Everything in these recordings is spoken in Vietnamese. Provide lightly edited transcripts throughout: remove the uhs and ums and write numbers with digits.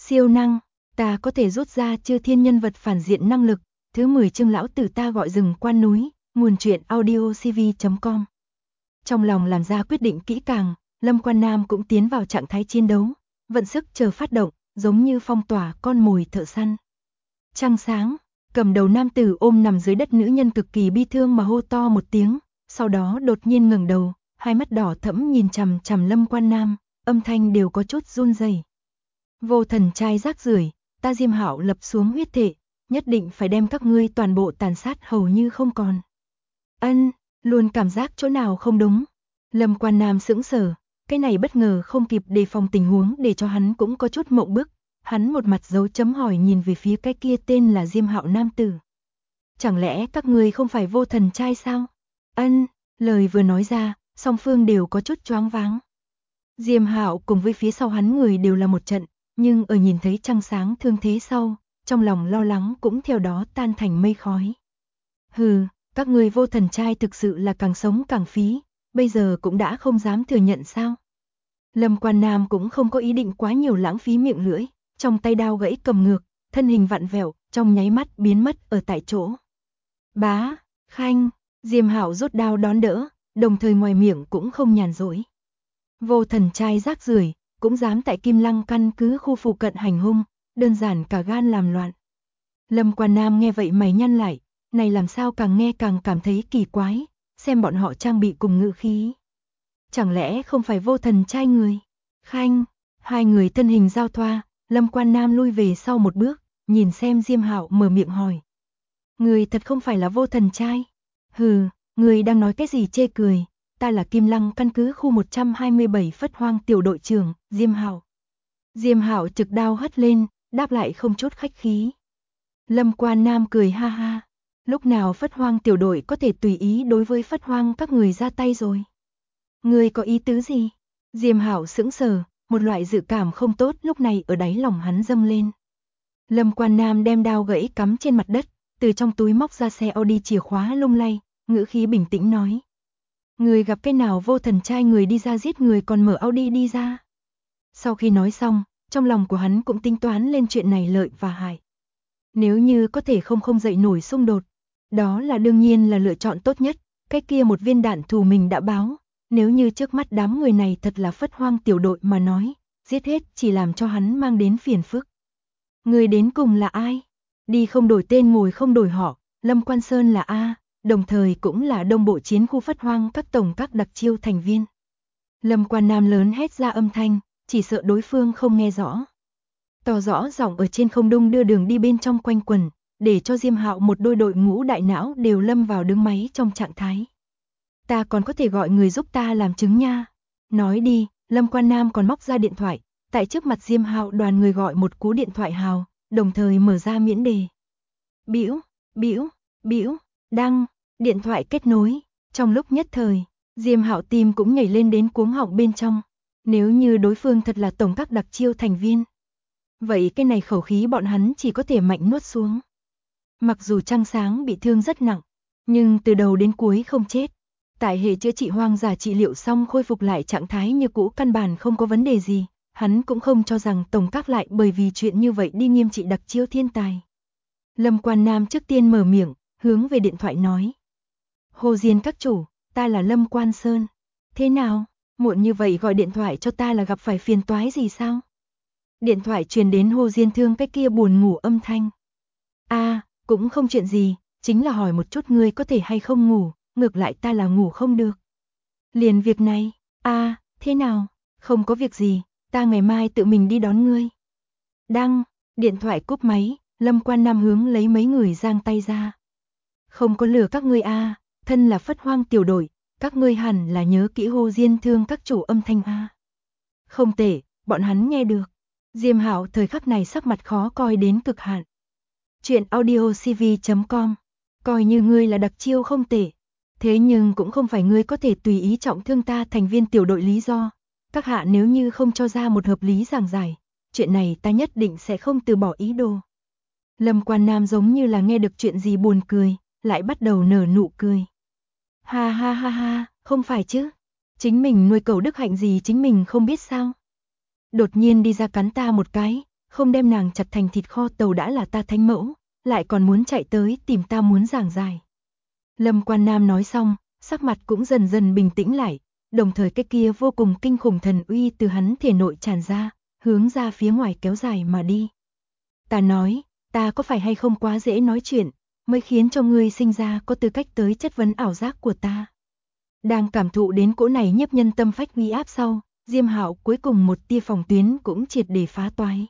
Siêu năng, ta có thể rút ra chư thiên nhân vật phản diện năng lực. Thứ 10 chương lão tử ta gọi rừng quan núi, nguồn truyện audiocv.com. Trong lòng làm ra quyết định kỹ càng, Lâm Quan Nam cũng tiến vào trạng thái chiến đấu, vận sức chờ phát động, giống như phong tỏa con mồi thợ săn. Trăng sáng, cầm đầu nam tử ôm nằm dưới đất nữ nhân cực kỳ bi thương mà hô to một tiếng, sau đó đột nhiên ngẩng đầu, hai mắt đỏ thẫm nhìn chằm chằm Lâm Quan Nam, âm thanh đều có chút run rẩy. Vô thần trai rác rưởi, ta Diêm Hạo lập xuống huyết thệ, nhất định phải đem các ngươi toàn bộ tàn sát hầu như không còn. Luôn cảm giác chỗ nào không đúng. Lâm Quan Nam sững sờ, cái này bất ngờ không kịp đề phòng tình huống để cho hắn cũng có chút mộng bức. Hắn một mặt dấu chấm hỏi nhìn về phía cái kia tên là Diêm Hạo nam tử. Chẳng lẽ các ngươi không phải vô thần trai sao? Lời vừa nói ra, song phương đều có chút choáng váng. Diêm Hạo cùng với phía sau hắn người đều là một trận, nhưng ở nhìn thấy trăng sáng thương thế sau, trong lòng lo lắng cũng theo đó tan thành mây khói. Hừ, các ngươi vô thần trai thực sự là càng sống càng phí, bây giờ cũng đã không dám thừa nhận sao? Lâm Quan Nam cũng không có ý định quá nhiều lãng phí miệng lưỡi, trong tay đao gãy cầm ngược, thân hình vặn vẹo, trong nháy mắt biến mất ở tại chỗ. Bá, khanh, Diêm Hạo rút đao đón đỡ, đồng thời ngoài miệng cũng không nhàn rỗi. Vô thần trai rác rưởi, cũng dám tại Kim Lăng căn cứ khu phụ cận hành hung, đơn giản cả gan làm loạn. Lâm Quan Nam nghe vậy mày nhăn lại, này làm sao càng nghe càng cảm thấy kỳ quái, xem bọn họ trang bị cùng ngữ khí. Chẳng lẽ không phải vô thần trai người? Khanh, hai người thân hình giao thoa, Lâm Quan Nam lui về sau một bước, nhìn xem Diêm Hạo mở miệng hỏi. Người thật không phải là vô thần trai? Hừ, người đang nói cái gì chê cười, ta là Kim Lăng căn cứ khu 127 Phất Hoang tiểu đội trưởng, Diêm Hạo. Diêm Hạo trực đao hất lên, đáp lại không chút khách khí. Lâm Quan Nam cười ha ha, lúc nào Phất Hoang tiểu đội có thể tùy ý đối với Phất Hoang các người ra tay rồi? Ngươi có ý tứ gì? Diêm Hạo sững sờ, một loại dự cảm không tốt lúc này ở đáy lòng hắn dâng lên. Lâm Quan Nam đem đao gãy cắm trên mặt đất, từ trong túi móc ra xe Audi chìa khóa lung lay, ngữ khí bình tĩnh nói. Người gặp cái nào vô thần trai người đi ra giết người còn mở Audi đi ra. Sau khi nói xong, trong lòng của hắn cũng tính toán lên chuyện này lợi và hại. Nếu như có thể không dậy nổi xung đột, đó là đương nhiên là lựa chọn tốt nhất, cái kia một viên đạn thù mình đã báo. Nếu như trước mắt đám người này thật là Phất Hoang tiểu đội mà nói, giết hết chỉ làm cho hắn mang đến phiền phức. Người đến cùng là ai? Đi không đổi tên ngồi không đổi họ, Lâm Quan Sơn là A, đồng thời cũng là đông bộ chiến khu Phất Hoang các tổng các đặc chiêu thành viên. Lâm Quan Nam lớn hét ra âm thanh, chỉ sợ đối phương không nghe rõ. To rõ giọng ở trên không đung đưa đường đi bên trong quanh quần, để cho Diêm Hạo một đôi đội ngũ đại não đều lâm vào đứng máy trong trạng thái. Ta còn có thể gọi người giúp ta làm chứng nha. Nói đi, Lâm Quan Nam còn móc ra điện thoại, tại trước mặt Diêm Hạo đoàn người gọi một cú điện thoại hào, đồng thời mở ra miễn đề. Bĩu, đăng, điện thoại kết nối, trong lúc nhất thời, Diêm Hạo tim cũng nhảy lên đến cuống họng bên trong. Nếu như đối phương thật là tổng các đặc chiêu thành viên, vậy cái này khẩu khí bọn hắn chỉ có thể mạnh nuốt xuống. Mặc dù Trăng Sáng bị thương rất nặng, nhưng từ đầu đến cuối không chết. Tại hệ chữa trị hoang giả trị liệu xong khôi phục lại trạng thái như cũ căn bản không có vấn đề gì, hắn cũng không cho rằng tổng các lại bởi vì chuyện như vậy đi nghiêm trị đặc chiêu thiên tài. Lâm Quan Nam trước tiên mở miệng, hướng về điện thoại nói. Hồ Diên các chủ, ta là Lâm Quan Sơn. Thế nào, muộn như vậy gọi điện thoại cho ta là gặp phải phiền toái gì sao? Điện thoại truyền đến Hồ Diên Thương cái kia buồn ngủ âm thanh. Cũng không chuyện gì, chính là hỏi một chút ngươi có thể hay không ngủ, ngược lại ta là ngủ không được. Liền việc này, thế nào, không có việc gì, ta ngày mai tự mình đi đón ngươi. Đăng, điện thoại cúp máy, Lâm Quan Nam hướng lấy mấy người giang tay ra. Không có lừa các ngươi thân là Phất Hoang tiểu đội, các ngươi hẳn là nhớ kỹ Hồ Diên Thương các chủ âm thanh Không tệ, bọn hắn nghe được. Diêm Hạo thời khắc này sắc mặt khó coi đến cực hạn. Chuyện audiocv.com, coi như ngươi là đặc chiêu không tệ. Thế nhưng cũng không phải ngươi có thể tùy ý trọng thương ta thành viên tiểu đội lý do. Các hạ nếu như không cho ra một hợp lý giảng giải, chuyện này ta nhất định sẽ không từ bỏ ý đồ. Lâm Quan Nam giống như là nghe được chuyện gì buồn cười, lại bắt đầu nở nụ cười. Ha, không phải chứ. Chính mình nuôi cẩu đức hạnh gì chính mình không biết sao. Đột nhiên đi ra cắn ta một cái, không đem nàng chặt thành thịt kho tàu đã là ta thánh mẫu, lại còn muốn chạy tới tìm ta muốn giảng giải. Lâm Quan Nam nói xong, sắc mặt cũng dần dần bình tĩnh lại, đồng thời cái kia vô cùng kinh khủng thần uy từ hắn thể nội tràn ra, hướng ra phía ngoài kéo dài mà đi. Ta nói, ta có phải hay không quá dễ nói chuyện, mới khiến cho ngươi sinh ra có tư cách tới chất vấn ảo giác của ta. Đang cảm thụ đến cỗ này nhiếp nhân tâm phách uy áp sau, Diêm Hạo cuối cùng một tia phòng tuyến cũng triệt để phá toái.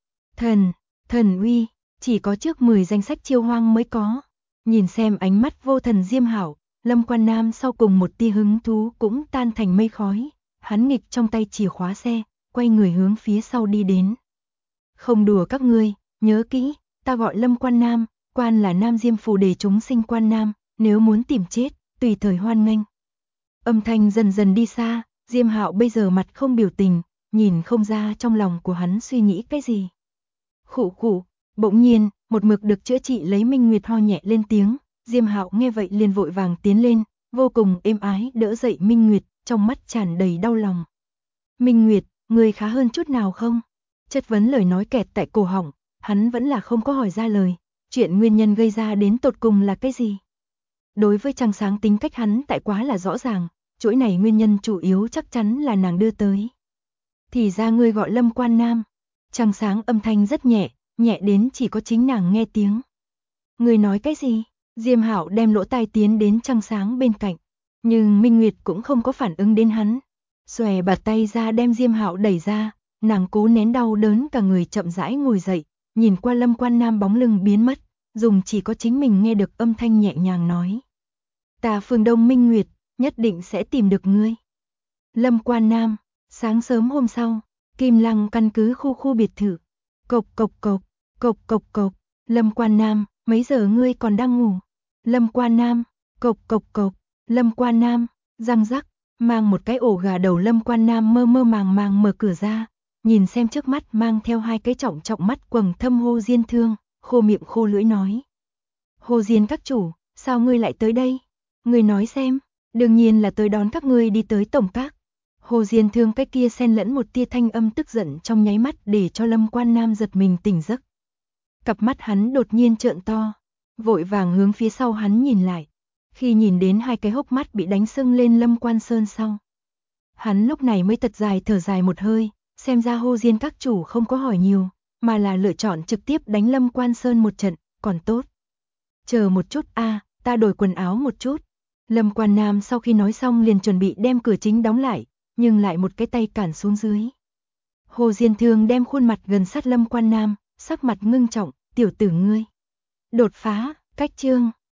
Thần uy, chỉ có trước 10 danh sách chiêu hoang mới có. Nhìn xem ánh mắt vô thần Diêm Hạo, Lâm Quan Nam sau cùng một tia hứng thú cũng tan thành mây khói, hắn nghịch trong tay chìa khóa xe, quay người hướng phía sau đi đến. Không đùa các ngươi, nhớ kỹ, ta gọi Lâm Quan Nam, quan là Nam Diêm Phù Đề chúng sinh Quan Nam, nếu muốn tìm chết, tùy thời hoan nghênh. Âm thanh dần dần đi xa, Diêm Hạo bây giờ mặt không biểu tình, nhìn không ra trong lòng của hắn suy nghĩ cái gì. Khụ khụ, bỗng nhiên, một mực được chữa trị lấy Minh Nguyệt ho nhẹ lên tiếng, Diêm Hạo nghe vậy liền vội vàng tiến lên, vô cùng êm ái đỡ dậy Minh Nguyệt, trong mắt tràn đầy đau lòng. Minh Nguyệt, người khá hơn chút nào không? Chất vấn lời nói kẹt tại cổ họng, hắn vẫn là không có hỏi ra lời, chuyện nguyên nhân gây ra đến tột cùng là cái gì? Đối với Trăng Sáng tính cách hắn tại quá là rõ ràng, chuỗi này nguyên nhân chủ yếu chắc chắn là nàng đưa tới. Thì ra ngươi gọi Lâm Quan Nam. Trăng Sáng âm thanh rất nhẹ, nhẹ đến chỉ có chính nàng nghe tiếng. Ngươi nói cái gì? Diêm Hạo đem lỗ tai tiến đến Trăng Sáng bên cạnh, nhưng Minh Nguyệt cũng không có phản ứng đến hắn. Xòe bạt tay ra đem Diêm Hạo đẩy ra, nàng cố nén đau đớn cả người chậm rãi ngồi dậy, nhìn qua Lâm Quan Nam bóng lưng biến mất, dùng chỉ có chính mình nghe được âm thanh nhẹ nhàng nói. Ta Phương Đông Minh Nguyệt, nhất định sẽ tìm được ngươi. Lâm Quan Nam, sáng sớm hôm sau, Kim Lăng căn cứ khu biệt thự. Cộc cộc cộc, cộc cộc cộc, Lâm Quan Nam, mấy giờ ngươi còn đang ngủ? Lâm Quan Nam, cộc cộc cộc, Lâm Quan Nam, răng rắc, mang một cái ổ gà đầu Lâm Quan Nam mơ mơ màng màng mở cửa ra, nhìn xem trước mắt mang theo hai cái trọng trọng mắt quầng thâm Hồ Diên Thương, khô miệng khô lưỡi nói. Hồ Diên các chủ, sao ngươi lại tới đây? Ngươi nói xem, đương nhiên là tới đón các ngươi đi tới tổng các. Hồ Diên Thương cái kia xen lẫn một tia thanh âm tức giận trong nháy mắt để cho Lâm Quan Nam giật mình tỉnh giấc. Cặp mắt hắn đột nhiên trợn to, vội vàng hướng phía sau hắn nhìn lại. Khi nhìn đến hai cái hốc mắt bị đánh sưng lên Lâm Quan Sơn sau, hắn lúc này mới thật dài thở dài một hơi, xem ra Hồ Diên các chủ không có hỏi nhiều, mà là lựa chọn trực tiếp đánh Lâm Quan Sơn một trận, còn tốt. Chờ một chút a, ta đổi quần áo một chút. Lâm Quan Nam sau khi nói xong liền chuẩn bị đem cửa chính đóng lại, nhưng lại một cái tay cản xuống dưới. Hồ Diên Thương đem khuôn mặt gần sát Lâm Quan Nam, sắc mặt ngưng trọng, tiểu tử ngươi. Đột phá, cách chương.